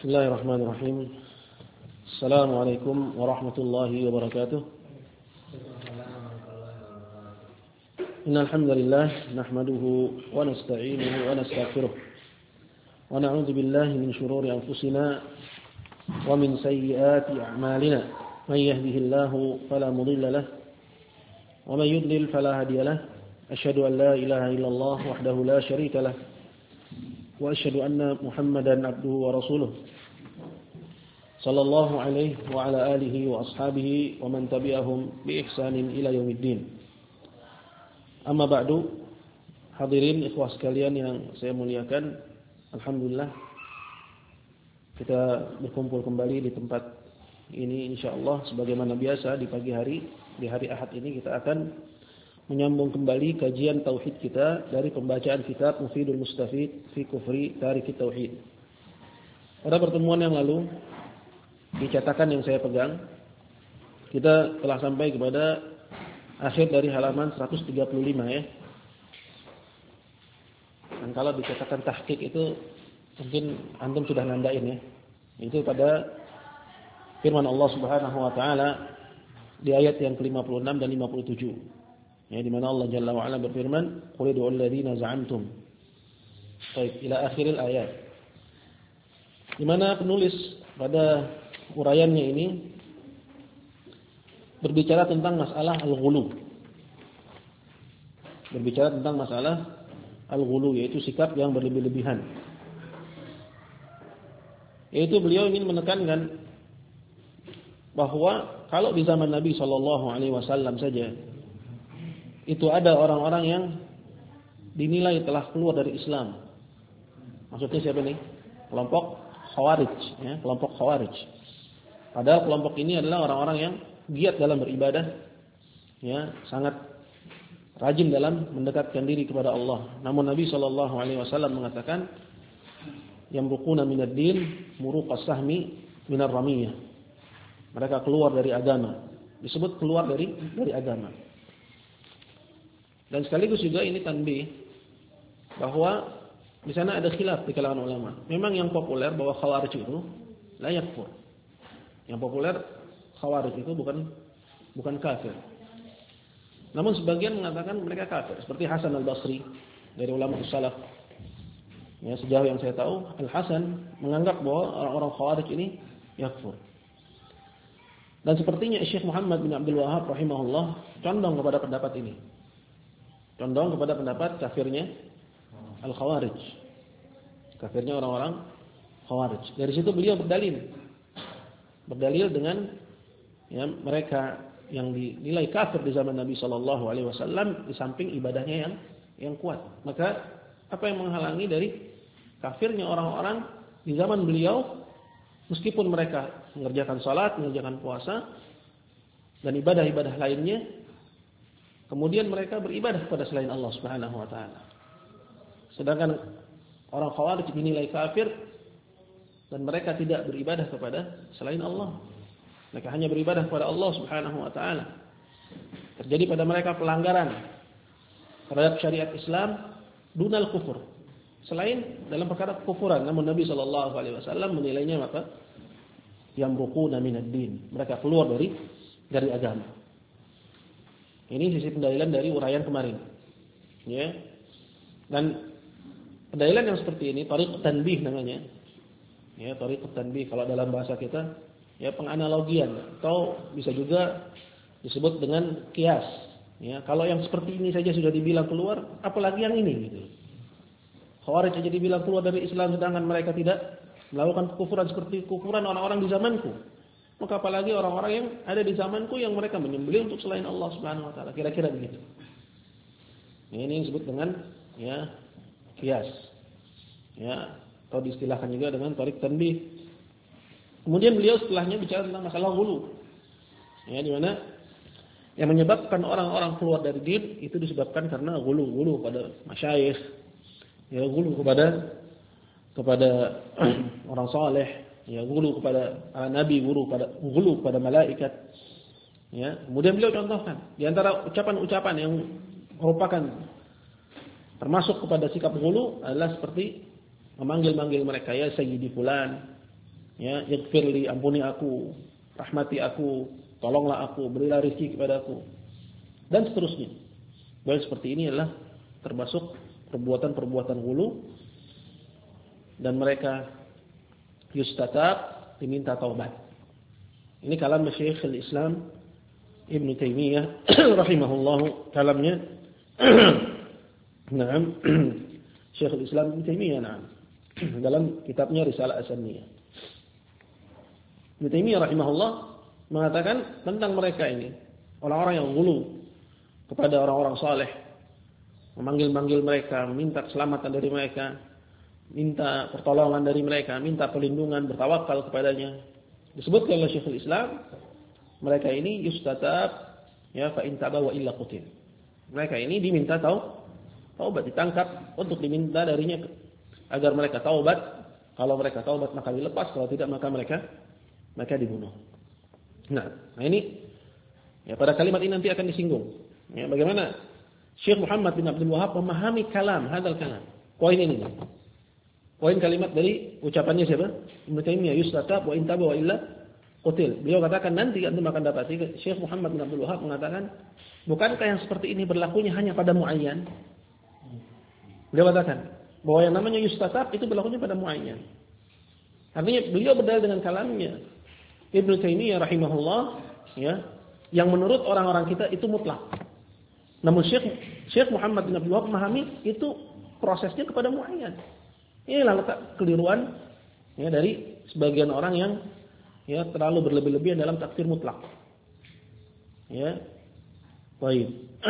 Bismillahirrahmanirrahim. Assalamualaikum warahmatullahi wabarakatuh. Innal hamdalillah nahmaduhu wa nasta'inuhu wa nastaghfiruh. Wa na'udzu billahi min shururi anfusina wa min sayyiati a'malina. Man yahdihillahu fala mudilla lahu wa man yudlil fala hadiya lahu. Asyhadu an la ilaha illallah wahdahu la syarika lahu wa asyhadu anna Muhammadan abduhu wa rasuluh. Sallallahu alaihi wa ala alihi wa ashabihi wa man tabi'ahum bi ihsanin ila yaumiddin. Amma ba'du, hadirin ikhwah sekalian yang saya muliakan, alhamdulillah kita berkumpul kembali di tempat ini insyaallah sebagaimana biasa di pagi hari, di hari Ahad ini kita akan menyambung kembali kajian tauhid kita dari pembacaan kitab Mufidul Mustafid fi Kufri Tarikit Tauhid. Pada pertemuan yang lalu di cetakan yang saya pegang, kita telah sampai kepada akhir dari halaman 135 ya. Dan kalau di cetakan tahqiq itu mungkin antum sudah nandain ya. Itu pada firman Allah Subhanahu wa taala di ayat yang ke-56 dan 57. Ya, di mana Allah Jalla wa Ala berfirman, "Qul ud'ul ladzina za'amtum." Baik, ila akhiril ayat. Di mana penulis pada uraiannya ini berbicara tentang masalah al-ghulu. Berbicara tentang masalah al-ghulu, yaitu sikap yang berlebih-lebihan. Yaitu beliau ingin menekankan bahwa kalau di zaman Nabi sallallahu alaihi wasallam saja itu ada orang-orang yang dinilai telah keluar dari Islam. Maksudnya siapa nih? Kelompok Khawarij, ya, kelompok Khawarij. Padahal kelompok ini adalah orang-orang yang giat dalam beribadah, ya, sangat rajin dalam mendekatkan diri kepada Allah. Namun Nabi sallallahu alaihi wasallam mengatakan, "Yamruquna minad din muruqas sahmi minar ramiyah." Mereka keluar dari agama. Disebut keluar dari agama. Dan sekaligus juga ini tanbih bahwa di sana ada khilaf di kalangan ulama. Memang yang populer bahwa Khawarij itu la yakfur. Yang populer Khawarij itu bukan kafir. Namun sebagian mengatakan mereka kafir, seperti Hasan al-Basri dari ulama salaf. Ya, sejauh yang saya tahu, Al-Hasan menganggap bahwa orang-orang Khawarij ini yakfur. Dan sepertinya Syekh Muhammad bin Abdul Wahhab rahimahullah condong kepada pendapat ini. Condong kepada pendapat kafirnya Al-Khawarij. Kafirnya orang-orang Khawarij. Dari situ beliau berdalil dengan ya, mereka yang dinilai kafir di zaman Nabi sallallahu alaihi wasallam di samping ibadahnya yang kuat. Maka apa yang menghalangi dari kafirnya orang-orang di zaman beliau meskipun mereka mengerjakan salat, mengerjakan puasa dan ibadah-ibadah lainnya, kemudian mereka beribadah kepada selain Allah Subhanahu wa taala. Sedangkan orang Khawarij dinilai kafir dan mereka tidak beribadah kepada selain Allah. Mereka hanya beribadah kepada Allah Subhanahu wa taala. Terjadi pada mereka pelanggaran terhadap syariat Islam dunal kufur. Selain dalam perkara kekufuran, namun Nabi sallallahu alaihi wasallam menilainya maka yamruquna minad din. Mereka keluar dari agama. Ini sisi pendalilan dari uraian kemarin. Ya. Dan pendalilan yang seperti ini tariq tanbih namanya. Ya, tariq tanbih kalau dalam bahasa kita ya penganalogian atau bisa juga disebut dengan kias. Ya, kalau yang seperti ini saja sudah dibilang keluar, apalagi yang ini gitu. Khawarij saja dibilang keluar dari Islam sedangkan mereka tidak melakukan kekufuran seperti kekufuran orang-orang di zamanku. Maka apalagi orang-orang yang ada di zamanku yang mereka menyembelih untuk selain Allah Subhanahu wa taala. Kira-kira begitu. Ya, ini disebut dengan ya kias. Ya, atau diistilahkan juga dengan tarik tanbih. Kemudian beliau setelahnya bicara tentang masalah ghulu. Ya, di mana yang menyebabkan orang-orang keluar dari din itu disebabkan karena ghulu pada masyayikh, ya ghulu kepada orang saleh, ya ghulu kepada para nabi, ghulu kepada malaikat. Ya, kemudian beliau contohkan di antara ucapan-ucapan yang merupakan termasuk kepada sikap ghulu adalah seperti memanggil-manggil mereka ya sayyidi fulan, Ya, yaghfirli, ampuni aku, rahmati aku, tolonglah aku, berilah rezeki kepadaku, dan seterusnya. Bahwa seperti ini adalah termasuk perbuatan-perbuatan ghulu, dan mereka yustatab, diminta taubat. Ini kalam Syekhul Islam Ibn Taimiyah rahimahullahu kalamnya. Naam. Syekhul Islam Ibn Taimiyah, naam. Dalam kitabnya Risalah As-Saniyah. Ibn Taimiyah rahimahullah mengatakan tentang mereka ini, orang-orang yang ghulu kepada orang-orang saleh, memanggil-manggil mereka, meminta keselamatan dari mereka, minta pertolongan dari mereka, minta perlindungan, bertawakal kepadanya. Disebutkan oleh Syekhul Islam, mereka ini yustatab, ya, fa in taba wa illa qutil. Mereka ini diminta taubat, ditangkap untuk diminta darinya agar mereka taubat. Kalau mereka taubat maka dilepas, kalau tidak maka mereka dibunuh. Nah ini ya, pada kalimat ini nanti akan disinggung. Ya, bagaimana Syekh Muhammad bin Abdul Wahhab memahami hadal kalam. Poin ini. Poin kalimat dari ucapannya siapa? Ibnu Taimiyah, yustatab wa in taba wa illa qutil. Beliau katakan nanti antum akan dapati Syekh Muhammad bin Abdul Wahhab mengatakan, bukankah yang seperti ini berlakunya hanya pada muayyan? Beliau katakan bahwa yang namanya yustatab itu berlakunya pada muayyan. Artinya beliau berdalil dengan kalamnya Ibnu Taimiyah rahimahullah, ya, yang menurut orang-orang kita itu mutlak. Namun Syekh Muhammad bin Abdul Wahhab memahami itu prosesnya kepada muayyan. Inilah letak keliruan, ya, dari sebagian orang yang, ya, terlalu berlebih-lebihan dalam takfir mutlak. Ya. Baik.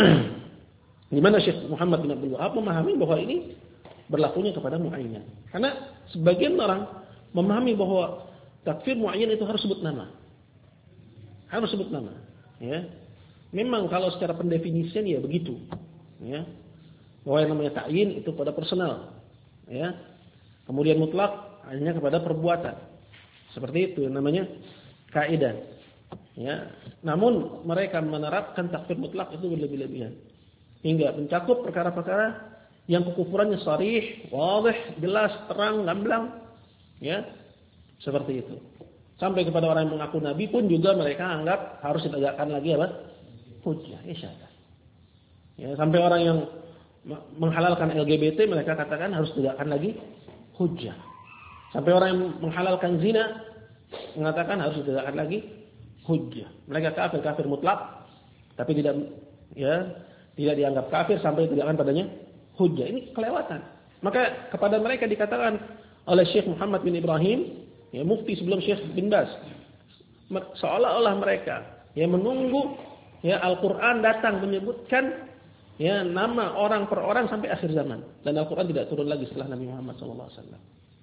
Di mana Syekh Muhammad bin Abdul Wahhab memahami bahwa ini berlakunya kepada muayyan. Karena sebagian orang memahami bahwa takfir muayyan itu harus sebut nama. Harus sebut nama, ya. Memang kalau secara pendefinisian ya begitu, ya. Bahwa yang namanya ta'yin itu pada personal, ya. Kemudian mutlak hanya kepada perbuatan. Seperti itu namanya kaidah. Ya. Namun mereka menerapkan takfir mutlak itu berlebih-lebihan. Hingga mencakup perkara-perkara yang kekufurannya sharih, wadih, jelas, terang, gamblang. Ya. Seperti itu. Sampai kepada orang yang mengaku nabi pun juga mereka anggap harus ditegakkan lagi apa? Hujjah, isyarat. Ya, sampai orang yang menghalalkan LGBT mereka katakan harus ditegakkan lagi hujjah. Sampai orang yang menghalalkan zina mengatakan harus ditegakkan lagi hujjah. Mereka kafir mutlak, tapi tidak dianggap kafir sampai ditegakkan padanya hujjah. Ini kelewatan. Maka kepada mereka dikatakan oleh Syekh Muhammad bin Ibrahim, ya, mufti sebelum Syekh bin Baz, seolah-olah mereka yang menunggu, ya, Al-Quran datang menyebutkan, ya, nama orang per orang sampai akhir zaman. Dan Al-Quran tidak turun lagi setelah Nabi Muhammad SAW.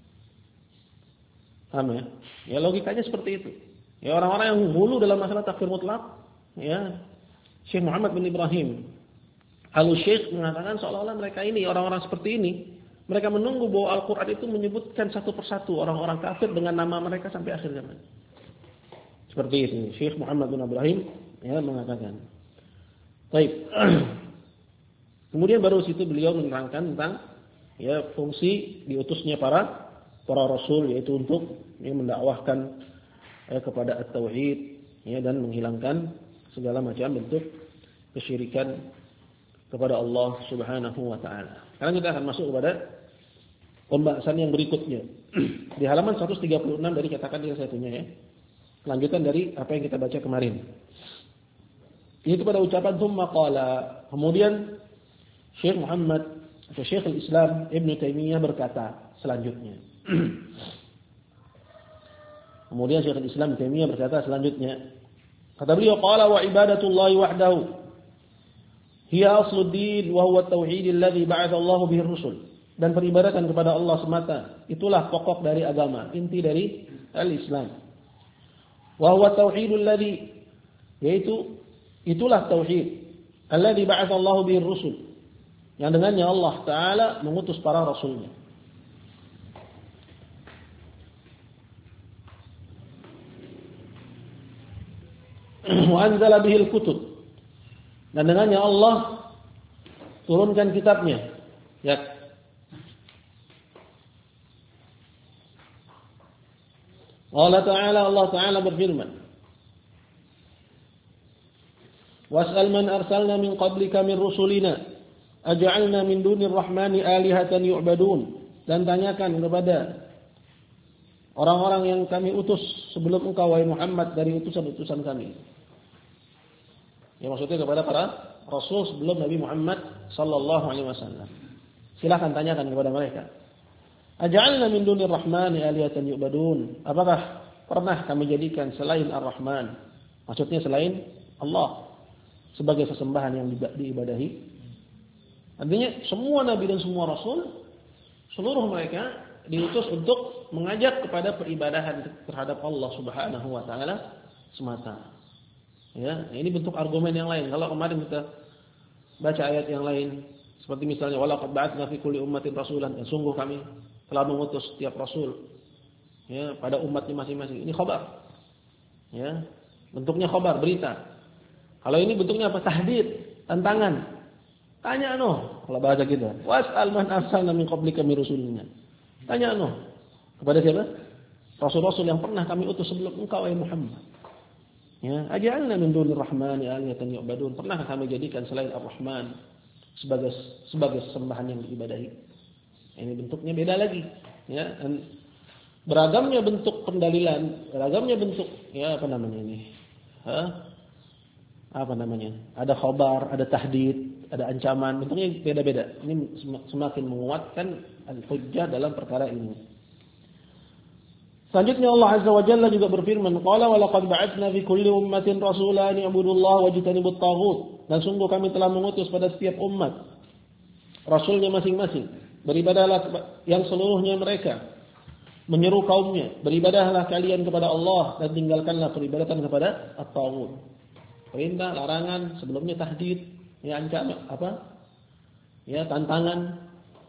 Paham ya? Ya, logikanya seperti itu. Ya, orang-orang yang hulu dalam masalah takfir mutlak, ya, Syekh Muhammad bin Ibrahim Al-Syekh mengatakan seolah-olah mereka ini, orang-orang seperti ini, mereka menunggu bahwa Al-Quran itu menyebutkan satu persatu orang-orang kafir dengan nama mereka sampai akhir zaman. Seperti itu. Syekh Muhammad bin Ibrahim, ya, mengatakan. Baik. Kemudian baru situ beliau menerangkan tentang, ya, fungsi diutusnya para rasul, yaitu untuk, ya, mendakwahkan, ya, kepada at-tauhid, ya, dan menghilangkan segala macam bentuk kesyirikan kepada Allah Subhanahu wa taala. Sekarang kita akan masuk kepada pembahasan yang berikutnya. Di halaman 136 dari cetakan yang saya punya, ya. Lanjutan dari apa yang kita baca kemarin. Itu pada ucapan tsumma qala. Kemudian Syekh Muhammad atau Syekhul Islam Ibn Taimiyah berkata selanjutnya. Kemudian Syekhul Islam Ibn Taimiyah berkata selanjutnya. Kata beliau, qala wa ibadatullahi wahdahu hiya asluddin wa huwa at-tauhid alladhi ba'atha Allah bihi ar-rusul. Dan peribadatan kepada Allah semata itulah pokok dari agama, inti dari al-Islam. Wa huwa at-tauhidul ladzi, yaitu itulah tauhid alladzi ba'atha Allah bihi ar-rusul, yang dengannya Allah taala mengutus para rasulnya. Wa anzala bihi al-kutub, dan dengannya Allah turunkan kitabnya. Ya. Allah Ta'ala berfirman, "Was'al man arsalna min qablika min rusulina, aj'alna min dunir rahmani alihatan yu'badun." Dan tanyakan kepada orang-orang yang kami utus sebelum engkau wahai Muhammad dari utusan-utusan kami. Ya, maksudnya kepada para rasul sebelum Nabi Muhammad sallallahu alaihi wasallam. Silakan tanyakan kepada mereka. Aj'alna min dunir rahmani alihatan yu'badun. Apakah pernah kami jadikan selain Ar-Rahman, maksudnya selain Allah, sebagai sesembahan yang diibadahi? Artinya semua nabi dan semua rasul, seluruh mereka diutus untuk mengajak kepada peribadahan terhadap Allah Subhanahu wa taala semata. Ya, ini bentuk argumen yang lain. Kalau kemarin kita baca ayat yang lain, seperti misalnya walaqad ba'atsna fi kulli ummatin rasulan, dan sungguh kami telah mengutus setiap rasul, ya, pada umatnya masing-masing. Ini khabar. Ya, bentuknya khabar, berita. Kalau ini bentuknya apa? Tahdid, tantangan. Tanya kalau bahasa kita. Was'al man arsalna min qablika min rusulina. Tanya kepada siapa? Rasul-rasul yang pernah kami utus sebelum engkau wahai Muhammad. Ya, aj'alna min dunir rahmani alihatan yu'badun. Pernahkah kami jadikan selain Ar-Rahman sebagai sembahan yang diibadahi? Ini bentuknya beda lagi, ya. Dan beragamnya bentuk pendalilan, beragamnya bentuk, ya, ada khabar, ada tahdid, ada ancaman, bentuknya beda-beda. Ini semakin menguatkan al-hujjah dalam perkara ini. Selanjutnya Allah Azza wa Jalla juga berfirman, qala wa laqad ba'atsna fi kulli ummatin rasulan an i'budullaha wajtanibut taghut. Dan sungguh kami telah mengutus pada setiap umat rasulnya masing-masing. Beribadahlah yang seluruhnya mereka menyeru kaumnya, beribadahlah kalian kepada Allah dan tinggalkanlah peribadatan kepada at-taghut. Perintah, larangan, sebelumnya tahdid, ya, ancaman, ya, tantangan.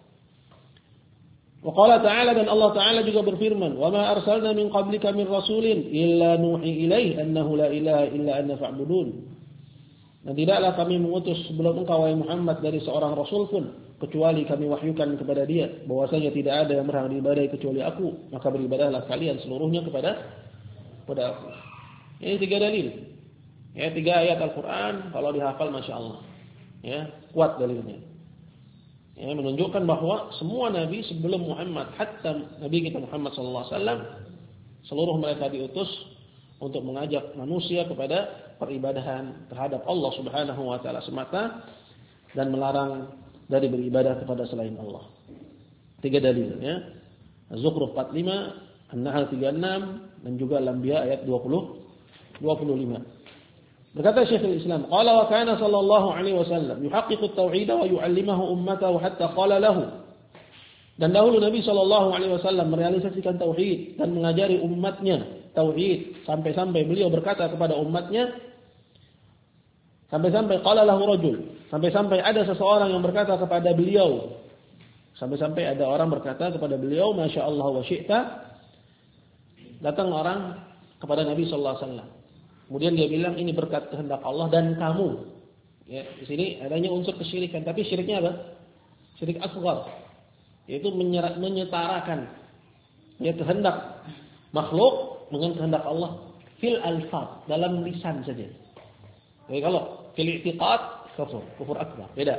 Wa qala ta'ala, dan Allah Ta'ala juga berfirman, "Wa ma arsalna min qablika min rasulin illa nuhi ilaihi annahu la ilaha illa anna fa'budun." Dan tidaklah kami mengutus sebelum engkau wahai Muhammad dari seorang rasul pun, kecuali kami wahyukan kepada dia bahwasanya tidak ada yang berhak diibadahi kecuali aku, maka beribadahlah kalian seluruhnya kepada aku. Ini 3 dalil. Ya, 3 ayat Al-Qur'an kalau dihafal Masya Allah. Ya, kuat dalilnya. Ya, menunjukkan bahwa semua nabi sebelum Muhammad, hatta Nabi kita Muhammad sallallahu alaihi wasallam, seluruh mereka diutus untuk mengajak manusia kepada peribadahan terhadap Allah Subhanahu wa taala semata dan melarang dari beribadah kepada selain Allah. 3 dalil, ya. Az-Zukhruf 45, An-Nahl 36, dan juga Al-Anbiya ayat 25. Berkata Syekhul Islam, qala wa kana sallallahu alaihi wasallam yuhaqqiqu at-tauhid wa yu'allimuhu ummatahu hatta qala lahu. Dan dahulu Nabi sallallahu alaihi wasallam merealisasikan tauhid dan mengajari umatnya tauhid sampai-sampai beliau berkata kepada umatnya, sampai-sampai qala lahu rajul, sampai-sampai ada seseorang yang berkata kepada beliau, sampai-sampai ada orang berkata kepada beliau, Masya Allah wa syi'ta. Datang orang kepada Nabi sallallahu alaihi wasallam. Kemudian dia bilang, ini berkat kehendak Allah dan kamu. Ya, di sini adanya unsur kesyirikan, tapi syiriknya apa? Syirik asghar, yaitu menyetarakan, ya, kehendak makhluk dengan kehendak Allah fil alfaz, dalam lisan saja. Jadi kalau fil i'tiqad kufur akbar, beda.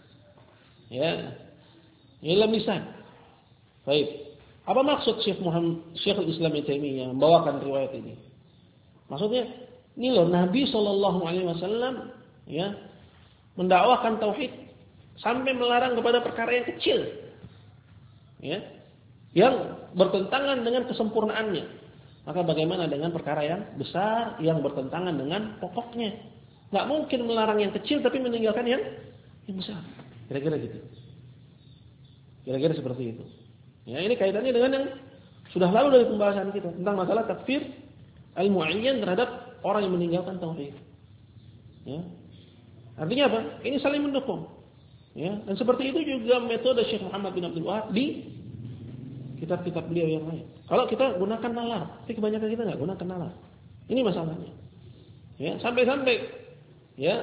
Ya, ini dalam lisan. Baik. Apa maksud Syekhul Islam Ibnu Taimiyah membawakan riwayat ini? Maksudnya, ini loh Nabi Shallallahu Alaihi Wasallam, ya, mendakwakan tauhid sampai melarang kepada perkara yang kecil, ya, yang bertentangan dengan kesempurnaannya. Maka bagaimana dengan perkara yang besar yang bertentangan dengan pokoknya? Nggak mungkin melarang yang kecil tapi meninggalkan yang besar. Kira-kira gitu. Kira-kira seperti itu. Ya, ini kaitannya dengan yang sudah lalu dari pembahasan kita tentang masalah takfir al-mu'ayyan terhadap orang yang meninggalkan tauhid. Ya. Artinya apa? Ini saling mendukung. Ya, dan seperti itu juga metode Syekh Muhammad bin Abdul Wahab di kitab-kitab beliau yang lain. Kalau kita gunakan nalar, tapi kebanyakan kita nggak gunakan nalar. Ini masalahnya. Ya, sampai-sampai, ya,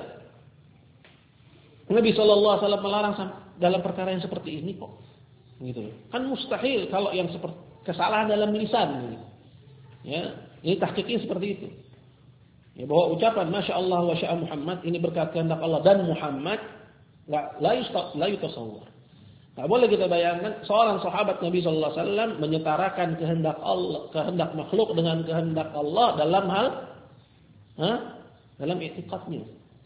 Nabi sallallahu alaihi wasallam melarang dalam perkara yang seperti ini kok. Gitu. Kan mustahil kalau yang seperti kesalahan dalam lisan gitu. Ya, ini tahqiqnya seperti itu. Ya, bahwa ucapan Masya Allah wa sya'a Muhammad ini berkat kehendak Allah dan Muhammad la yutasawwar. Tak boleh kita bayangkan seorang sahabat Nabi sallallahu alaihi wasallam menyetarakan kehendak Allah, kehendak makhluk dengan kehendak Allah dalam hal dalam i'tiqadnya.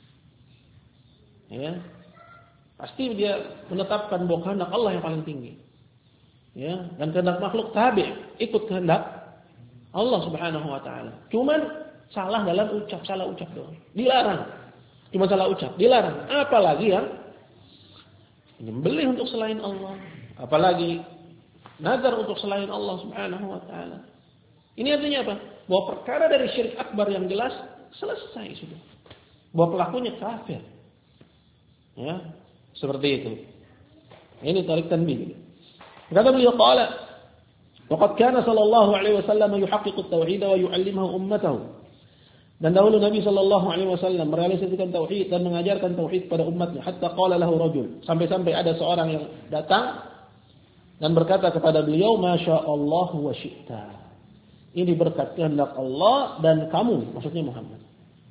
Ya. Pasti dia menetapkan bahwa kehendak Allah yang paling tinggi. Ya, dan kehendak makhluk tabi' ikut kehendak Allah Subhanahu wa taala. Cuman salah dalam ucap, salah ucap doang. Dilarang. Cuma salah ucap, dilarang. Apalagi yang menyembelih untuk selain Allah, apalagi nazar untuk selain Allah Subhanahu wa taala. Ini artinya apa? Bahwa perkara dari syirik akbar yang jelas selesai sudah. Bahwa pelakunya kafir. Ya, seperti itu. Ini tarik tanbih. Kata beliau qala waqad kana sallallahu alaihi wasallam yuhaqqiqu at-tauhid wa yu'allimuhu ummatahu. Dan dahulu Nabi sallallahu alaihi wasallam merealisasikan tauhid dan mengajarkan tauhid pada umatnya hatta qala lahu rajul, sampai-sampai ada seorang yang datang dan berkata kepada beliau masyaallah wa syi'ta. Ini berkat kehendak Allah dan kamu, maksudnya Muhammad.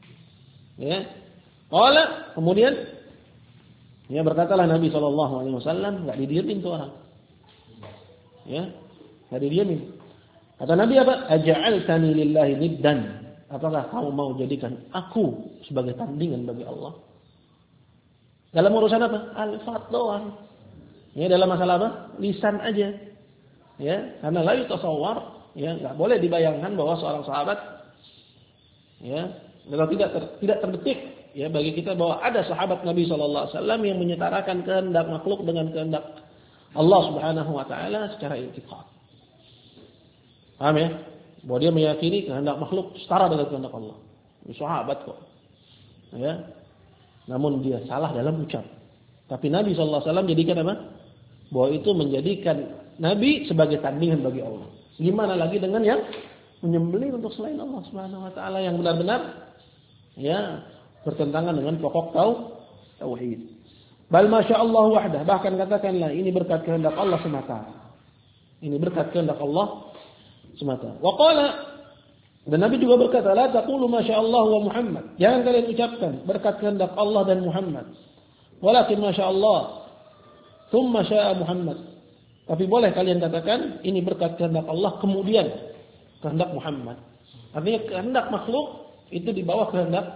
Ya. Qala, kemudian ya berkatalah Nabi sallallahu alaihi wasallam, enggak didiemin tuh orang. Ya, enggak didiemin. Kata Nabi apa? Aja'altani lillahi niddan. Apakah kamu mau jadikan aku sebagai tandingan bagi Allah? Dalam urusan apa? Al-fat doang. Ya, dalam masalah apa? Lisan aja. Ya, karena la yutasawwar, ya, enggak boleh dibayangkan bahwa seorang sahabat ya, tidak terbetik ya bagi kita bahwa ada sahabat Nabi sallallahu alaihi wasallam yang menyetarakan kehendak makhluk dengan kehendak Allah Subhanahu wa taala secara i'tiqad. Paham ya? Bahwa dia meyakini kehendak makhluk setara dengan kehendak Allah. Ini sahabat kok. Ya. Namun dia salah dalam ucap. Tapi Nabi sallallahu alaihi wasallam jadikan apa? Bahwa itu menjadikan Nabi sebagai tandingan bagi Allah. Gimana lagi dengan yang menyembelih untuk selain Allah Subhanahu wa taala yang benar-benar ya bertentangan dengan pokok tauhid. Bal masyaallah wahdah, bahkan katakanlah ini berkat kehendak Allah semata. Ini berkat kehendak Allah semata. Wa qala, dan Nabi juga berkata, la taqulu masyaallah wa Muhammad. Jangan kalian ucapkan berkat kehendak Allah dan Muhammad. Walakin masyaallah thumma syaa Muhammad. Tapi boleh kalian katakan ini berkat kehendak Allah kemudian kehendak Muhammad. Artinya kehendak makhluk itu di bawah kehendak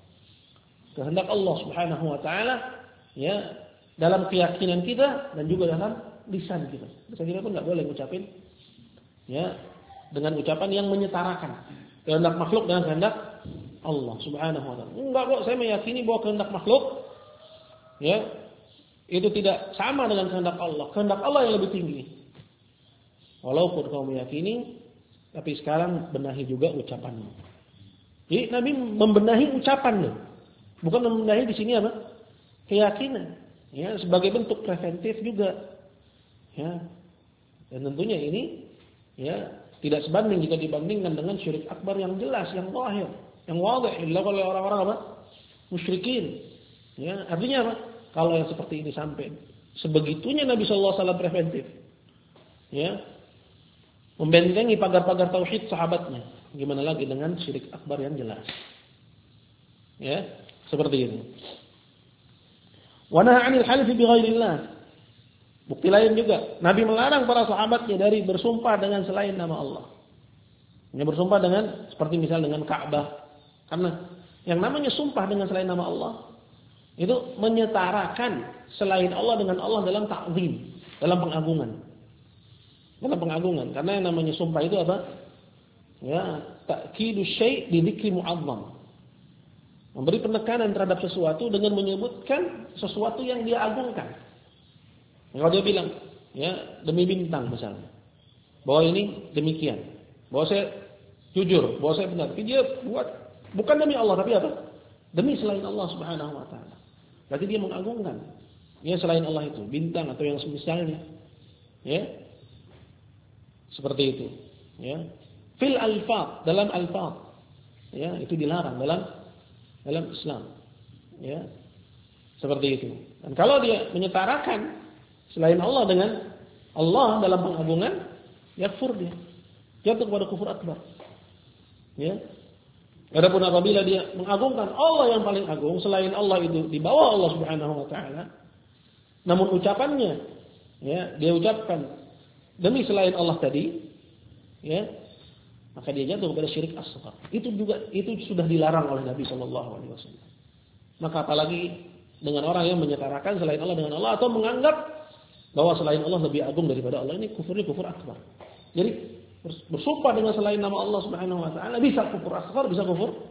Allah Subhanahu wa taala ya dalam keyakinan kita dan juga dalam lisan kita. Lisan kita pun enggak boleh ngucapin ya dengan ucapan yang menyetarakan kehendak makhluk dengan kehendak Allah Subhanahu wa taala. Enggak kok, saya meyakini bahwa kehendak makhluk ya itu tidak sama dengan kehendak Allah. Kehendak Allah yang lebih tinggi. Walaupun kau meyakini, tapi sekarang benahi juga ucapanmu. Jadi Nabi membenahi ucapan loh. Bukan membenahi di sini apa? Keyakinan. Ya, sebagai bentuk preventif juga. Ya. Dan tentunya ini ya tidak sebanding jika dibandingkan dengan syirik akbar yang jelas, yang zahir, yang wadih dilakukan oleh orang-orang apa? Musyrikin. Ya, artinya apa? Kalau yang seperti ini sampai sebegitunya Nabi sallallahu alaihi wasallam preventif. Ya. Membentengi pagar-pagar tauhid sahabatnya. Gimana lagi dengan syirik akbar yang jelas? Ya, seperti itu. Wa nahaa 'anil halfi bi ghairillah. Bukti lain juga, Nabi melarang para sahabatnya dari bersumpah dengan selain nama Allah. Ini bersumpah dengan seperti misal dengan Ka'bah. Karena yang namanya sumpah dengan selain nama Allah itu menyetarakan selain Allah dengan Allah dalam ta'zim, dalam pengagungan. Dalam pengagungan. Karena yang namanya sumpah itu apa? Ya, ta'kidu syai' bi dzikri mu'azzam. Memberi penekanan terhadap sesuatu dengan menyebutkan sesuatu yang dia agungkan. Kalau dia bilang, ya demi bintang misalnya, bahwa ini demikian, bahwa saya jujur, bahwa saya benar. Tapi dia buat bukan demi Allah, tapi apa? Demi selain Allah Subhanahu wa taala. Berarti dia mengagungkan ya selain Allah itu, bintang atau yang semisalnya. Ya. Seperti itu, ya. Fil alfaz, dalam alfaz. Ya, itu dilarang dalam Islam. Ya. Seperti itu. Dan kalau dia menyetarakan selain Allah dengan Allah dalam pengagungan, yakfur dia. Jatuh kepada kufur akbar. Ya. Adapun apabila dia mengagungkan Allah yang paling agung, selain Allah itu di bawah Allah Subhanahu wa taala, namun ucapannya ya, dia ucapkan demi selain Allah tadi, ya, maka dia jatuh kepada syirik asghar. Itu sudah dilarang oleh Nabi sallallahu alaihi wasallam. Maka apalagi dengan orang yang menyetarakan selain Allah dengan Allah atau menganggap bahwa selain Allah lebih agung daripada Allah, ini kufur akbar. Jadi bersumpah dengan selain nama Allah Subhanahu wa taala bisa kufur asghar, bisa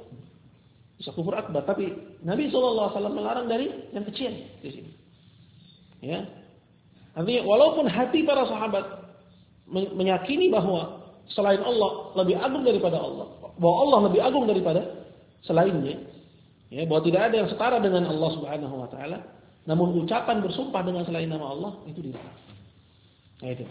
kufur akbar, tapi Nabi sallallahu alaihi wasallam melarang dari yang kecil di sini. Ya. Artinya walaupun hati para sahabat meyakini bahwa selain Allah lebih agung daripada Allah, bahwa Allah lebih agung daripada selainnya, ya, bahwa tidak ada yang setara dengan Allah Subhanahu wa taala, namun ucapan bersumpah dengan selain nama Allah itu dilarang. Nah, itu.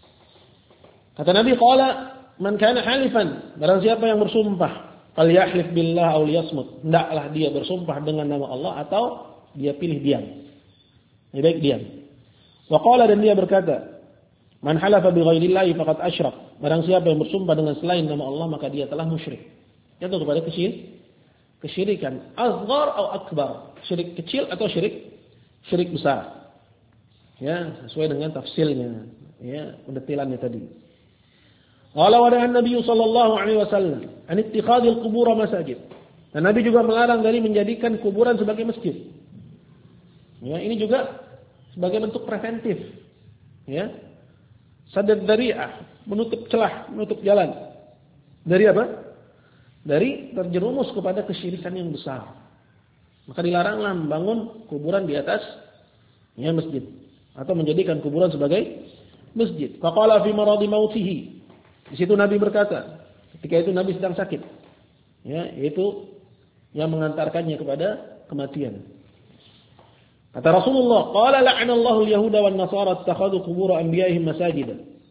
Kata Nabi, qala man kana halifan, barang siapa yang bersumpah, falyahlif billah aw liyasmut, hendaklah dia bersumpah dengan nama Allah atau dia pilih diam. Lebih baik diam. Wa qala, dan dia berkata, man halafa bi ghairillahi faqad asyrak, barang siapa yang bersumpah dengan selain nama Allah maka dia telah musyrik. Jatuh kepada kesyirikan asghar atau akbar, syirik kecil atau syirik besar. Ya, sesuai dengan tafsirnya, ya, pendetilannya tadi. Qala wa Nabi sallallahu alaihi wasallam an ittikhadil qubur masajid. Dan Nabi juga melarang dari menjadikan kuburan sebagai masjid. Ya, ini juga sebagai bentuk preventif. Ya. Sadad dzari'ah, menutup celah, menutup jalan. Dari apa? Dari terjerumus kepada kesyirikan yang besar. Maka dilaranglah membangun kuburan di atas ya masjid atau menjadikan kuburan sebagai masjid. Faqala fi maradi mautihi. Di situ Nabi berkata, ketika itu Nabi sedang sakit. Ya, yaitu yang mengantarkannya kepada kematian. Kata Rasulullah, qala la'anallahu al-yahuda wan nasara ittakhadhu qubur anbiya'ihim masajida.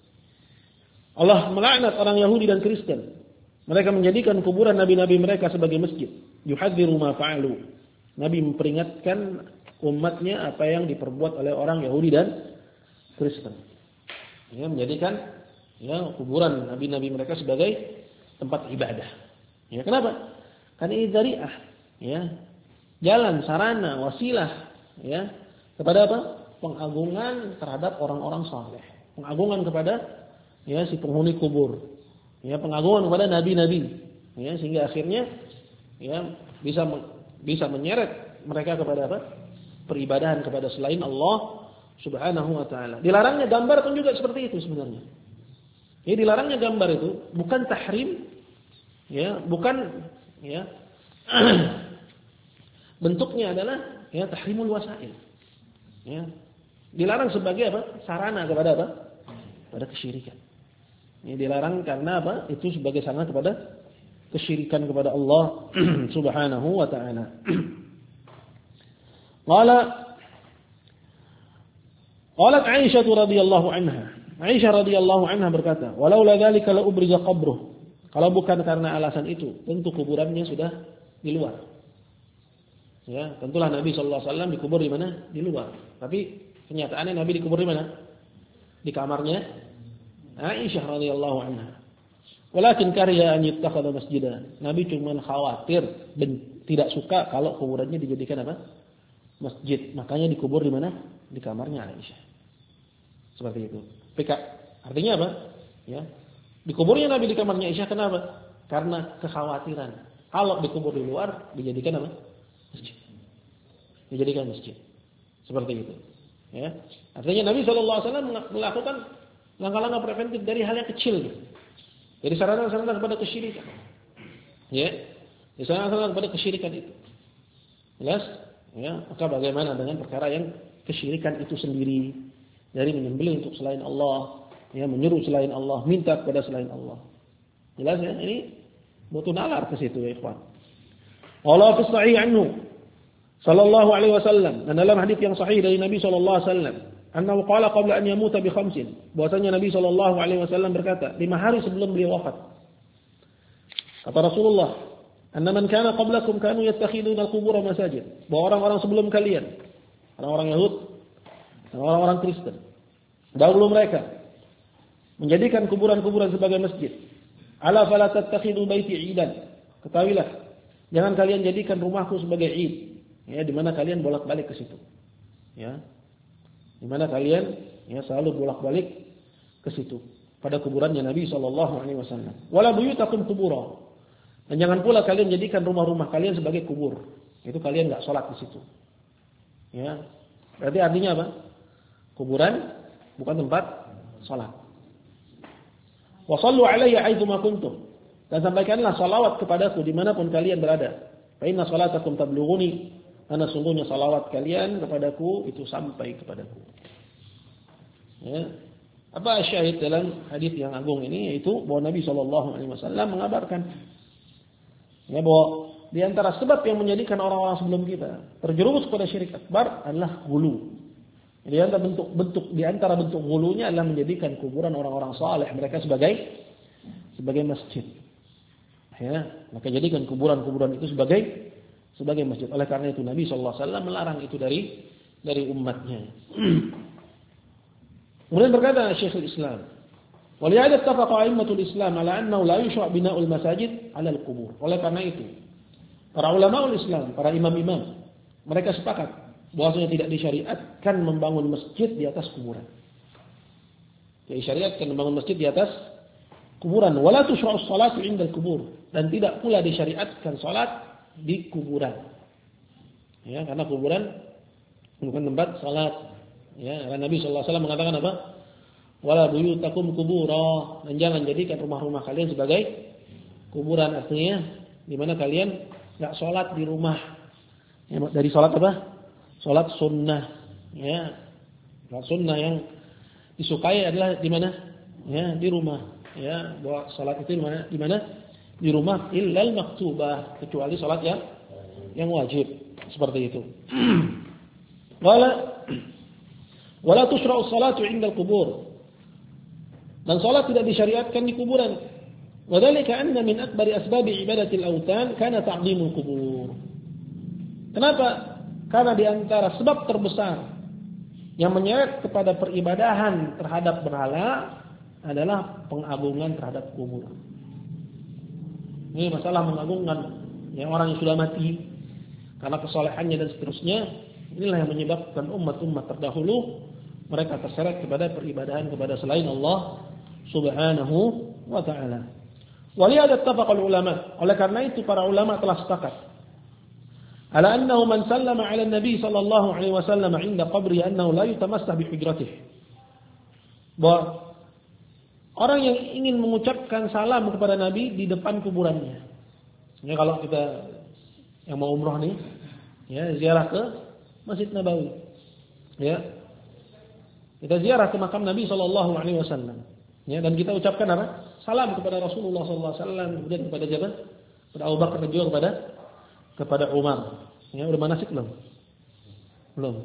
Allah melaknat orang Yahudi dan Kristen. Mereka menjadikan kuburan nabi-nabi mereka sebagai masjid. Yuhadziru ma fa'alu. Nabi memperingatkan umatnya apa yang diperbuat oleh orang Yahudi dan Kristen. Ya, menjadikan ya kuburan nabi-nabi mereka sebagai tempat ibadah. Ya, kenapa? Karena ini dzari'ah, ya. Jalan, sarana, wasilah, ya, kepada apa? Pengagungan terhadap orang-orang saleh. Pengagungan kepada ya si penghuni kubur. Ya, pengagungan kepada nabi-nabi. Ya, sehingga akhirnya ya bisa menyeret mereka kepada apa? Peribadahan kepada selain Allah Subhanahu wa taala. Dilarangnya gambar pun juga seperti itu sebenarnya. Ya, dilarangnya gambar itu bukan tahrim, ya, bukan ya bentuknya adalah ya tahrimul wasail. Ya. Dilarang sebagai apa? Sarana kepada apa? Pada kesyirikan. Ini dilarang karena apa? Itu sebagai sarana kepada kesyirikan kepada Allah Subhanahu wa taala. Qalat Aisyah radhiyallahu anha. Aisyah radhiyallahu anha berkata, "Walaula dzalika la ubriza qabruh." Kalau bukan karena alasan itu, tentu kuburannya sudah di luar. Ya, tentulah Nabi sallallahu alaihi wasallam dikubur di mana? Di luar. Tapi kenyataannya Nabi dikubur di mana? Di kamarnya Aisyah radhiyallahu anha. Walakin kariha an yuttakhadha masjidan. Nabi cuma khawatir dan tidak suka kalau kuburannya dijadikan apa? Masjid. Makanya dikubur di mana? Di kamarnya Aisyah. Seperti itu. Artinya apa? Ya. Dikuburnya Nabi di kamarnya Aisyah kenapa? Karena kekhawatiran. Kalau dikubur di luar dijadikan apa? Masjid. Dijadikan masjid. Seperti itu. Ya. Artinya Nabi SAW melakukan langkah-langkah preventif dari hal yang kecil. Jadi sarana-sarana kepada kesyirikan. Ya. Jadi sarana-sarana kepada kesyirikan itu. Jelas? Ya. Maka bagaimana dengan perkara yang kesyirikan itu sendiri? Dari menyembelih untuk selain Allah, ya, menyuruh selain Allah, minta kepada selain Allah. Jelas ya? Ini butuh nalar ke situ ya ikhwan. Allah fi sahih anhu sallallahu alaihi wasallam, dan dalam hadis yang sahih dari Nabi sallallahu alaihi wasallam, annahu qala qabla an yamuta bi khamsin, bahwasanya Nabi sallallahu alaihi wasallam berkata 5 hari sebelum beliau wafat. Kata Rasulullah, "Anna man kana qablakum kanu yattakhiduna al-qubur masajid." Bahwa orang-orang sebelum kalian, orang-orang Yahudi, orang-orang Kristen, dahulu mereka menjadikan kuburan-kuburan sebagai masjid. Ala fala tattakhidu baiti 'idan. Ketahuilah, jangan kalian jadikan rumahku sebagai id. Ya, di mana kalian bolak-balik ke situ. Ya. Di mana kalian selalu bolak-balik ke situ pada kuburannya Nabi sallallahu alaihi wasallam. Wala buyutakum qubura. Dan jangan pula kalian jadikan rumah-rumah kalian sebagai kubur. Itu kalian enggak salat di situ. Ya. Berarti artinya apa? Kuburan bukan tempat salat. Wa shallu alayya haitsu ma kuntum. Dan sampaikanlah salawat kepadaku dimanapun kalian berada. Fa inna salatakum tablughuni. Karena sungguhnya salawat kalian kepadaku itu sampai kepadaku. Ya. Apa syahid dalam hadis yang agung ini, yaitu bahwa Nabi sallallahu alaihi wasallam mengabarkan bahwa di antara sebab yang menjadikan orang-orang sebelum kita terjerumus pada syirik akbar adalah ghulu. Di antara bentuk ghulunya adalah menjadikan kuburan orang-orang saleh mereka sebagai masjid. Ya, maka jadikan kuburan-kuburan itu sebagai masjid. Oleh karena itu Nabi sallallahu alaihi wasallam melarang itu dari umatnya. Kemudian berkata Syekhul Islam, "Walihada ittafaqa a'immatul Islam ala annahu la yushra' bina'ul masajid 'ala al-qubur." Oleh karena itu, para ulama Islam, para imam-imam, mereka sepakat bahwasanya tidak disyariatkan membangun masjid di atas kuburan. Tidak disyariatkan membangun masjid di atas kuburan. Wala tushra'us salatu 'inda al-qubur, dan tidak pula disyariatkan salat di kuburan. Ya, karena kuburan bukan tempat salat. Ya, karena Nabi sallallahu alaihi wasallam mengatakan apa? Wala buyutakum qubura, dan jangan jadikan rumah-rumah kalian sebagai kuburan. Artinya di mana kalian enggak salat di rumah. Ya, dari salat apa? Salat sunnah. Ya. Salat sunnah yang disukai adalah di mana? Ya, di rumah. Ya, bahwa salat itu di mana? Di rumah illal maktubah, kecuali salat yang wajib. Seperti itu. Wala tushra'u salatu 'inda al-qubur. Dan salat tidak disyariatkan di kuburan. Wadzalika anna min akbari asbabi ibadatil autan kana ta'dhimul qubur. Kenapa? Karena di antara sebab terbesar yang menyeret kepada peribadahan terhadap berhala adalah pengagungan terhadap kubur. Ini masalah mengagungkan yang orang yang sudah mati karena kesolehannya dan seterusnya. Inilah yang menyebabkan umat-umat terdahulu mereka terseret kepada peribadahan kepada selain Allah Subhanahu wa ta'ala. Walihada ittafaqal ulama. Oleh karena itu para ulama telah sepakat ala annahu man sallama 'ala an-nabi sallallahu alaihi wasallam 'inda qabri annahu la yutamassah bi hujratih. Bahwa orang yang ingin mengucapkan salam kepada Nabi di depan kuburannya. Ya, kalau kita yang mau umrah nih, ya, ziarah ke Masjid Nabawi. Ya. Kita ziarah ke makam Nabi sallallahu alaihi wasallam. Ya, dan kita ucapkan apa? Salam kepada Rasulullah sallallahu alaihi wasallam, kemudian kepada siapa? Kepada Abu Bakar dan juga kepada Umar. Ya, udah manasik belum? Belum.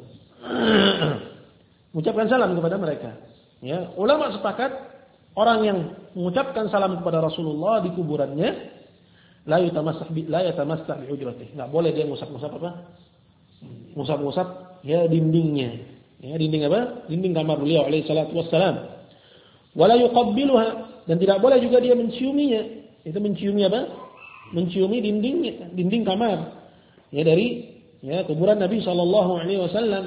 Mengucapkan salam kepada mereka. Ya, ulama sepakat orang yang mengucapkan salam kepada Rasulullah di kuburannya la yatamassah bi hujratih. Enggak boleh dia ngusap-ngusap apa? Ngusap-ngusap ya dindingnya. Ya, dinding apa? Dinding kamar beliau alaihi salatu wassalam. Wala yuqabbiluha, dan tidak boleh juga dia menciuminya. Itu menciumi apa? Menciumi dindingnya, dinding kamar. Ya, dari kuburan Nabi sallallahu alaihi wasallam.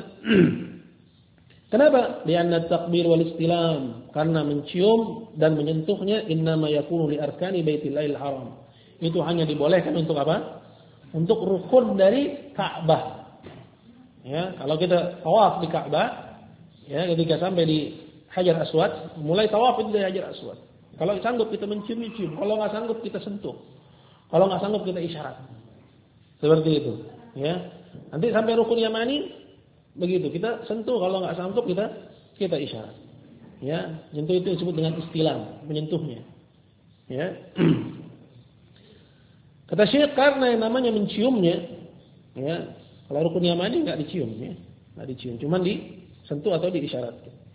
Kenapa? Lianna at-takbir wal istilam, karena mencium dan menyentuhnya innama yakunu li arkani baitillahil haram. Itu hanya dibolehkan untuk apa? Untuk rukun dari Ka'bah. Ya, kalau kita tawaf di Ka'bah, ya, ketika sampai di Hajar Aswad, mulai tawaf itu dari Hajar Aswad. Kalau sanggup kita mencium-cium, kalau nggak sanggup kita sentuh. Kalau nggak sanggup kita isyarat. Seperti itu, ya. Nanti sampai rukun Yamani begitu, kita sentuh, kalau nggak sanggup kita isyarat. Ya, menyentuh itu disebut dengan istilam, menyentuhnya. Ya. Kata Syekh, karena yang namanya menciumnya, ya, kalau rukun Yamani nggak dicium, ya, nggak dicium, cuma disentuh atau diisyaratkan.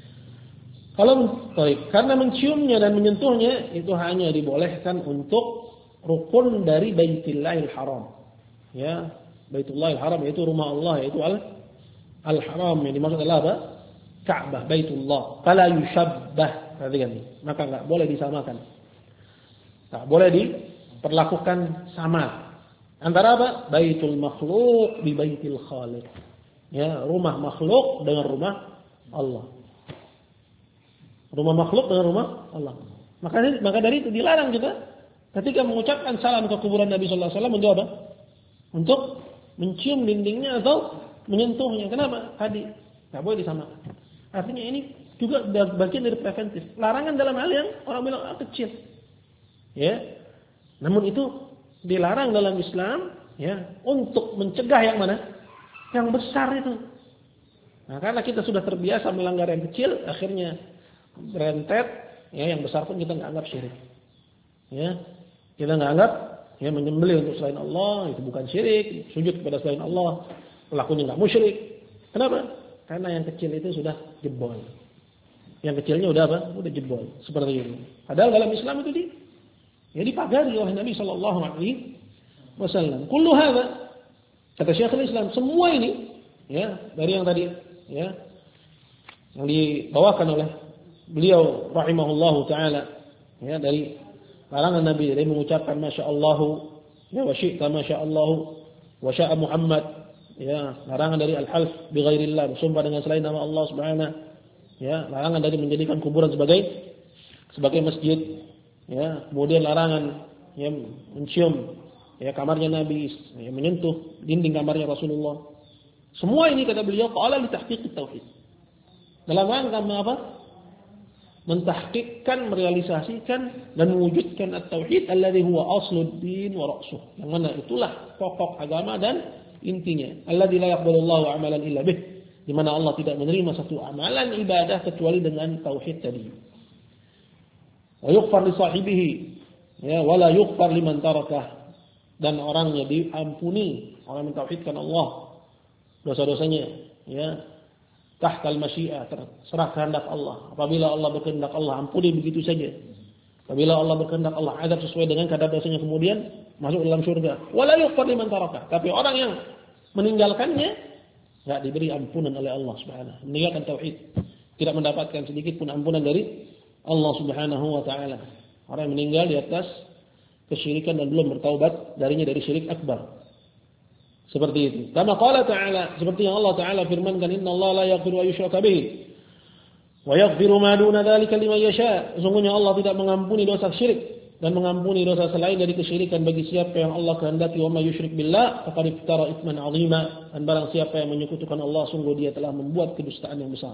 Karena menciumnya dan menyentuhnya itu hanya dibolehkan untuk rukun dari Baitillahil Haram. Ya, Baitullahil Haram yaitu rumah Allah, yaitu Al-Haram, yang dimaksud adalah apa? Ka'bah, Baitullah. Fala yushabbah, perhatikan. Maka enggak boleh disamakan. Tak boleh diperlakukan sama. Antara apa? Baitul makhluk bi baitil khaliq. Ya, rumah makhluk dengan rumah Allah. Rumah makhluk dengan rumah Allah. Maka dari itu dilarang kita ketika mengucapkan salam ke kuburan Nabi sallallahu alaihi wasallam untuk apa? Untuk mencium dindingnya atau menyentuhnya. Kenapa? Tadi enggak boleh disamakan. Artinya ini juga bagian dari preventif. Larangan dalam hal yang orang bilang kecil. Ya. Namun itu dilarang dalam Islam ya untuk mencegah yang mana? Yang besar itu. Nah, karena kita sudah terbiasa melanggar yang kecil, akhirnya berentet, ya yang besar pun kita nggak anggap syirik. Ya. Kita nggak anggap ya menyembelih untuk selain Allah itu bukan syirik, sujud kepada selain Allah pelakunya nggak musyrik. Kenapa? Karena yang kecil itu sudah jebol. Yang kecilnya udah apa? Udah jebol. Seperti itu. Padahal dalam Islam itu dipagari oleh Nabi sallallahu alaihi wasallam. Kullu hadza kata Syekhul Islam, semua ini ya dari yang tadi ya yang dibawakan oleh beliau rahimahullahu taala ya dari larangan Nabi dari mengucapkan masyaallah ya wa syi'ta masyaallah wa sya'a Muhammad ya larangan dari al-half bi ghairillah bersumpah dengan selain nama Allah Subhanahu ya larangan dari menjadikan kuburan sebagai masjid ya kemudian larangan ya mencium ya kamarnya Nabi ya, menyentuh dinding kamarnya Rasulullah. Semua ini kata beliau qala li tahqiq tauhid. Dalam rangka apa? Mentahqiqkan, merealisasikan dan mewujudkan at-tauhid alladzi huwa asluddin wa ra'suh. Yang mana itulah pokok agama dan intinya. Alladzi la yaqbalullahu amalan illa bih. Di mana Allah tidak menerima satu amalan ibadah kecuali dengan tauhid tadi. Wa yughfar li sahibihi ya wala yughfar liman tarakah. Dan orangnya diampuni, orang yang mentauhidkan Allah dosa-dosanya ya tahtal masyiah terserah kehendak Allah. Apabila Allah berkehendak Allah ampuni begitu saja. Apabila Allah berkehendak Allah azab sesuai dengan kadar dosanya kemudian masuk dalam surga. Wala yughfar liman taraka. Tapi orang yang meninggalkannya enggak diberi ampunan oleh Allah Subhanahu. Meninggalkan tauhid tidak mendapatkan sedikit pun ampunan dari Allah Subhanahu wa taala. Orang yang meninggal di atas kesyirikan dan belum bertaubat darinya dari syirik akbar. Seperti itu. Kama qala ta'ala, seperti yang Allah Ta'ala firmankan, "Innallaha la yaghfiru an yushraka bihi wa yaghfiru ma duna dzalika liman yasha." Sesungguhnya Allah tidak mengampuni dosa syirik dan mengampuni dosa selain dari kesyirikan bagi siapa yang Allah kehendaki. Wa may yusyrik billah faqad iftara itsman 'azima. Dan barang siapa yang menyekutukan Allah, sungguh dia telah membuat kedustaan yang besar.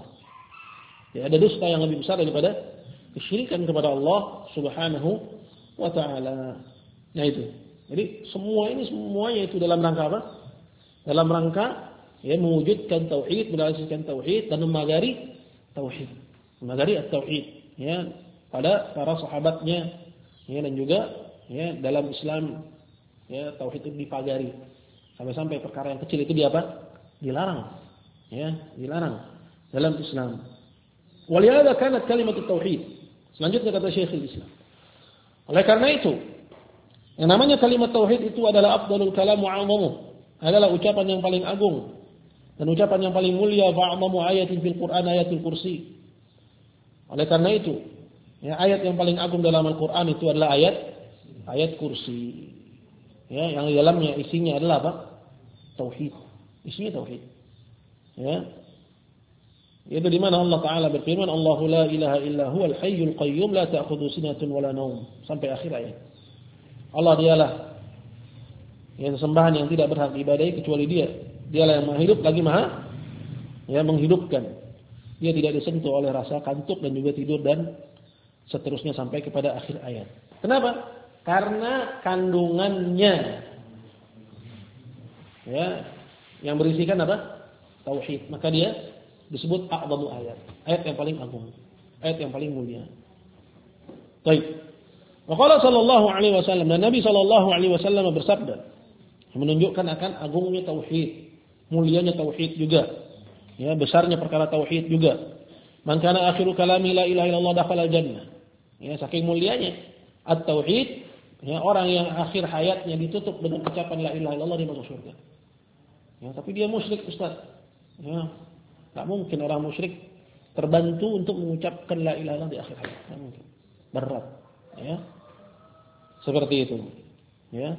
Ya, ada dusta yang lebih besar daripada kesyirikan kepada Allah Subhanahu wa ta'ala. Nah itu. Jadi semuanya itu dalam rangka apa? Dalam rangka ya mewujudkan tauhid, merealisasikan tauhid dan memagari tauhid. Memagari at-tauhid ya pada para sahabatnya ya dan juga ya dalam Islam ya tauhid itu dipagari. Sampai-sampai perkara yang kecil itu dilarang. Ya, dilarang dalam Islam. Walihada kanat kalimat tauhid. Selanjutnya kata Syekhul Islam. Oleh karena itu, yang namanya kalimat tauhid itu adalah afdalul kalam wa 'azzamuh. Adalah ucapan yang paling agung dan ucapan yang paling mulia fa'amamu ayatin fil Qur'an ayatul kursi. Oleh karena itu, ya, ayat yang paling agung dalam Al-Qur'an itu adalah ayat kursi. Ya, yang di dalamnya isinya adalah apa? Tauhid. Isinya tauhid. Ya. Yaitu di mana Allah Ta'ala berfirman, Allahu la ilaha illa huwal hayyul qayyum la ta'khudhu sinatun wala naum. Sampai akhir ayat. Allah dialah yang sembahan yang tidak berhak diibadahi kecuali Dia. Dialah yang maha hidup lagi maha ya menghidupkan. Dia tidak disentuh oleh rasa kantuk dan juga tidur dan seterusnya sampai kepada akhir ayat. Kenapa? Karena kandungannya ya yang berisikan apa? Tauhid. Maka dia disebut a'dhamu ayat yang paling agung, ayat yang paling mulia. Baik. Wa qala sallallahu alaihi wasallam, dan Nabi sallallahu alaihi wasallam bersabda menunjukkan akan agungnya tauhid, mulianya tauhid juga. Ya, besarnya perkara tauhid juga. Man kana akhiru kalami la ilaha illallah dakhala jannah. Ya, saking mulianya at-tauhid, ya, orang yang akhir hayatnya ditutup dengan ucapan la ilaha illallah dia masuk surga. Ya, tapi dia musyrik, Ustaz. Ya, tak mungkin orang musyrik terbantu untuk mengucapkan la ilaha illallah di akhir hayat. Tak mungkin. Berat. Ya. Seperti itu. Ya.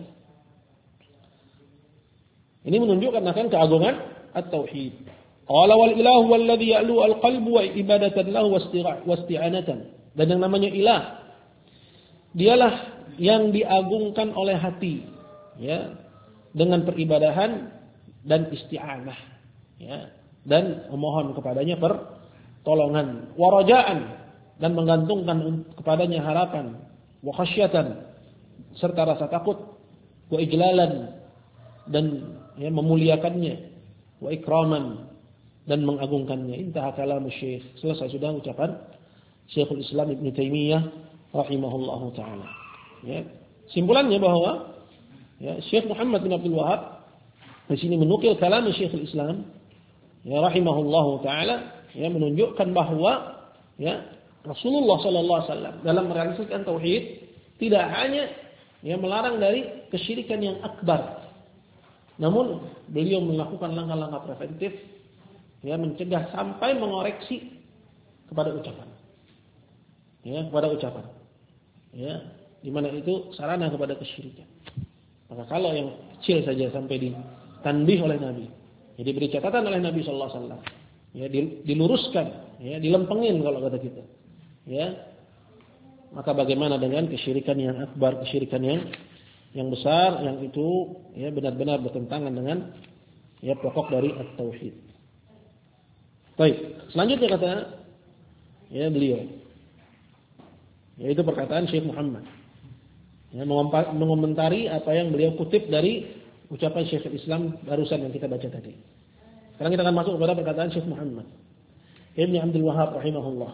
Ini menunjukkan akan keagungan at-tauhid. Qala wal ilahu walladhi ya'lu al-qalbu wa ibadatan lahu wasti'anatan. Dan yang namanya ilah, dialah yang diagungkan oleh hati, ya, dengan peribadahan dan isti'anah, ya, dan memohon kepadanya pertolongan, warajaan, dan menggantungkan kepadanya harapan, wa khasyatan, serta rasa takut, wa ijlalan, dan ya, memuliakannya, wa ikraman, dan mengagungkannya. Intaha kalamu syekh. Selesai sudah ucapan Syekhul Islam Ibn Taimiyah rahimahullahu ta'ala. Ya. Simpulannya bahwa ya, Syekh Muhammad bin Abdul Wahab di sini menukil kalam Syekhul Islam ya, rahimahullahu ta'ala, ya, menunjukkan bahwa ya, Rasulullah sallallahu alaihi wasallam dalam merealisasikan tauhid tidak hanya ya, melarang dari kesyirikan yang akbar, namun beliau melakukan langkah-langkah preventif, ya, mencegah sampai mengoreksi kepada ucapan. Ya, kepada ucapan. Ya, di mana itu sarana kepada kesyirikan. Maka kalau yang kecil saja sampai ditanbih oleh Nabi, ya, diberi catatan oleh Nabi sallallahu alaihi wasallam, ya, diluruskan, ya, dilempengin kalau kata kita. Ya. Maka bagaimana dengan kesyirikan yang akbar, kesyirikan yang besar, yang itu ya benar-benar bertentangan dengan ya pokok dari at-tauhid. Baik, selanjutnya kata ya beliau, yaitu perkataan Syekh Muhammad, ya, mengomentari apa yang beliau kutip dari ucapan Syekh Islam barusan yang kita baca tadi. Sekarang kita akan masuk kepada perkataan Syekh Muhammad Ibn Abdul Wahab rahimahullah.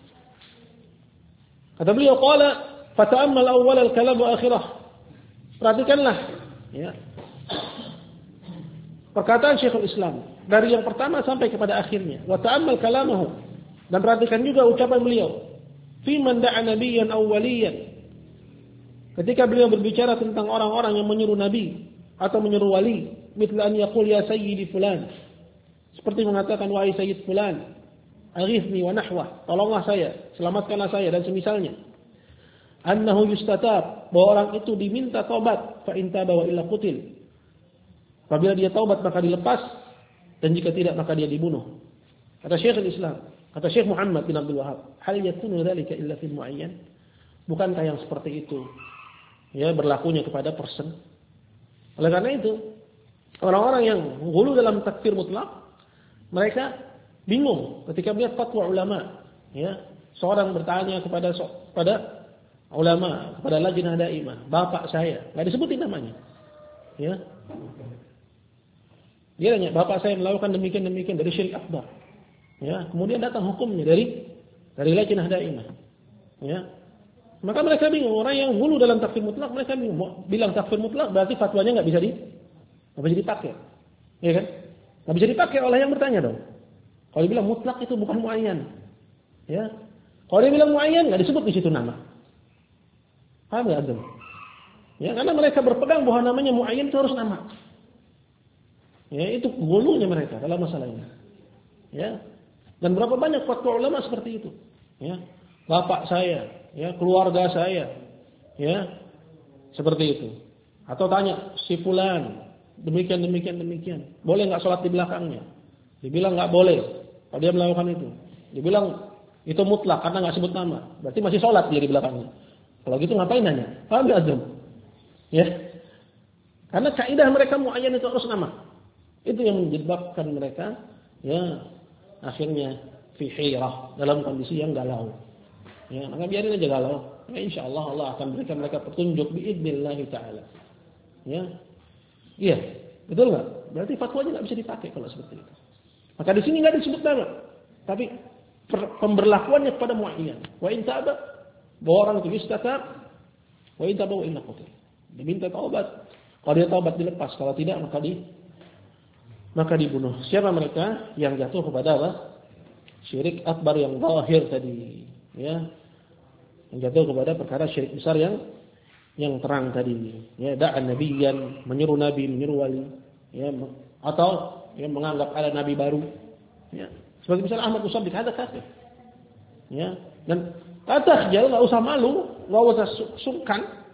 Kata beliau, qala fata'ammal awwal al-kalam wa akhirah. Perhatikanlah ya, perkataan Syekhul Islam dari yang pertama sampai kepada akhirnya. Wa ta'ammal kalamahu, dan perhatikan juga ucapan beliau fi man da'a nabiyyan aw waliyan. Ketika beliau berbicara tentang orang-orang yang menyeru nabi atau menyeru wali, mithla an yaqul ya sayyidi fulan, seperti mengatakan wahai sayyid fulan, aghithni wa nahwa, tolonglah saya, selamatkanlah saya, dan semisalnya. Annahu yustatab, bahwa orang itu diminta taubat, fa in taba wa illa qutil. Apabila dia taubat maka dilepas, dan jika tidak maka dia dibunuh. Kata Syekhul Islam, kata Syekh Muhammad bin Abdul Wahab, hal yakunu dzalika illa fil muayyan? Bukankah yang seperti itu ya berlakunya kepada person? Oleh karena itu, orang-orang yang menghulu dalam takfir mutlak, mereka bingung ketika melihat fatwa ulama, ya, seorang bertanya kepada ulama, kepada lajnah daimah, bapak saya, enggak disebutin namanya. Ya. Dia tanya, bapak saya melakukan demikian dari syirik akbar. Ya, kemudian datang hukumnya dari lajnah daimah. Ya. Maka mereka bingung, orang yang hulu dalam takfir mutlak, mereka bingung. Bilang takfir mutlak berarti fatwanya enggak bisa dipakai. Ya kan? Enggak bisa dipakai oleh yang bertanya dong. Kalau dia bilang mutlak itu bukan muayyan. Ya. Kalau dia bilang muayyan enggak disebut di situ nama. Paham enggak antum? Ya, karena mereka berpegang bahwa namanya muayyan itu harus nama. Ya, itu gulunya mereka dalam masalah ini. Ya. Dan berapa banyak fatwa ulama seperti itu. Ya. Bapak saya, ya, keluarga saya, ya. Seperti itu. Atau tanya si fulan, demikian. Boleh enggak salat di belakangnya? Dibilang enggak boleh. Kalau dia melakukan itu, dibilang itu mutlak karena enggak sebut nama. Berarti masih salat dia di belakangnya. Kalau gitu ngapain nanya? Paham enggak azam? Ya. Karena kaidah mereka muayyan itu harus nama. Itu yang menyebabkan mereka ya akhirnya fi hayrah, dalam kondisi yang galau. Ya, maka biarin aja galau. Ya, insyaallah Allah akan berikan mereka petunjuk biidznillah taala. Ya. Iya, betul enggak? Berarti fatwanya enggak bisa dipakai kalau seperti itu. Maka di sini enggak disebut nama, tapi pemberlakuannya kepada muayyan. Wa in taba, bahwa orang itu yustatab, wa in taba wa illa qutil. Diminta taubat. Kalau dia taubat dilepas, kalau tidak maka dibunuh. Siapa mereka yang jatuh kepada apa? Syirik akbar yang zahir tadi, ya. Yang jatuh kepada perkara syirik besar yang terang tadi, ya, da'an nabiyyan, menyeru nabi, menyeru wali, ya, atau yang menganggap ada nabi baru, ya. Seperti misalnya Ahmad Musaddiq, ada kafir. Ya, dan kata jangan enggak usah malu, enggak usah sungkan,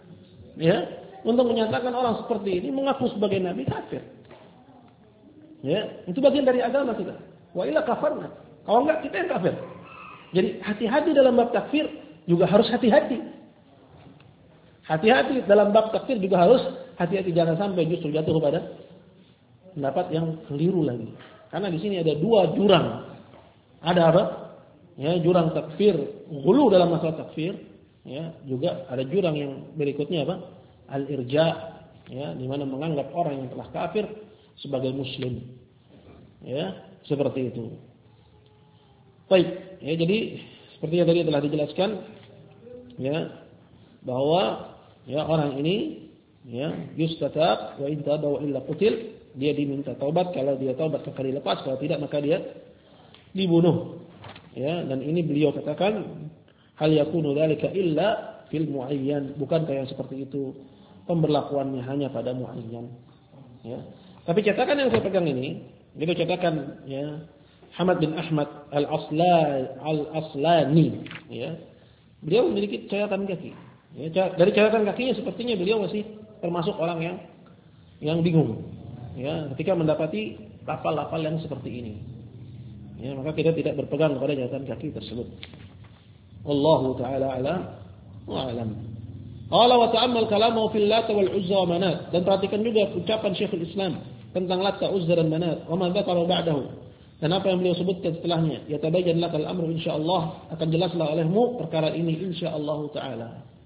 ya, untuk menyatakan orang seperti ini mengaku sebagai nabi kafir. Ya, itu bagian dari agama kita. Wa illa kafarna. Kalau enggak kita yang kafir. Jadi hati-hati dalam bab takfir juga harus hati-hati. Hati-hati dalam bab takfir juga harus hati-hati, jangan sampai justru jatuh kepada pendapat yang keliru lagi. Karena di sini ada dua jurang. Ada apa? Ya, jurang takfir, ghulu dalam masalah takfir, ya, juga ada jurang yang berikutnya apa? Al-irja, ya, di mana menganggap orang yang telah kafir sebagai muslim. Ya, seperti itu. Baik, ya, jadi seperti yang tadi telah dijelaskan, ya, bahwa ya orang ini ya yustatab wa in taba wa illa qutil, dia diminta taubat, kalau dia taubat maka dilepas, kalau tidak maka dia dibunuh. Ya, dan ini beliau katakan hal yakunu dzalika illa fil muayyan, bukankah yang seperti itu pemberlakuannya hanya pada muayyan. Ya. Tapi cetakan yang saya pegang ini, itu cetakan ya Hamad bin Ahmad Al-Aslani, ya. Beliau memiliki catatan kaki. Ya, dari catatan kakinya sepertinya beliau masih termasuk orang yang bingung. Ya, ketika mendapati lafal-lafal yang seperti ini. Ya, maka kita tidak berpegang kepada catatan kaki tersebut. Wallahu taala a'lam wa a'lam. Qala wa ta'ammal kalamahu fil Lat wal Uzza wa Manat, dan perhatikan juga ucapan Syekhul Islam tentang Lat, Uzza dan Manat, wa ma dzakara ba'dahu, dan apa yang beliau sebutkan setelahnya. Yatabayyan lakal amru insyaallah, akan jelaslah olehmu perkara ini insyaallah taala.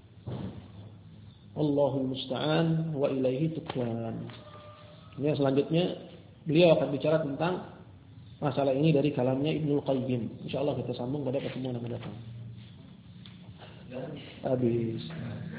Allahul musta'an wa ilaihi tuklan. Ya, selanjutnya beliau akan bicara tentang masalah ini dari kalamnya Ibnul Qayyim. Insyaallah kita sambung pada pertemuan yang akan datang. Habis.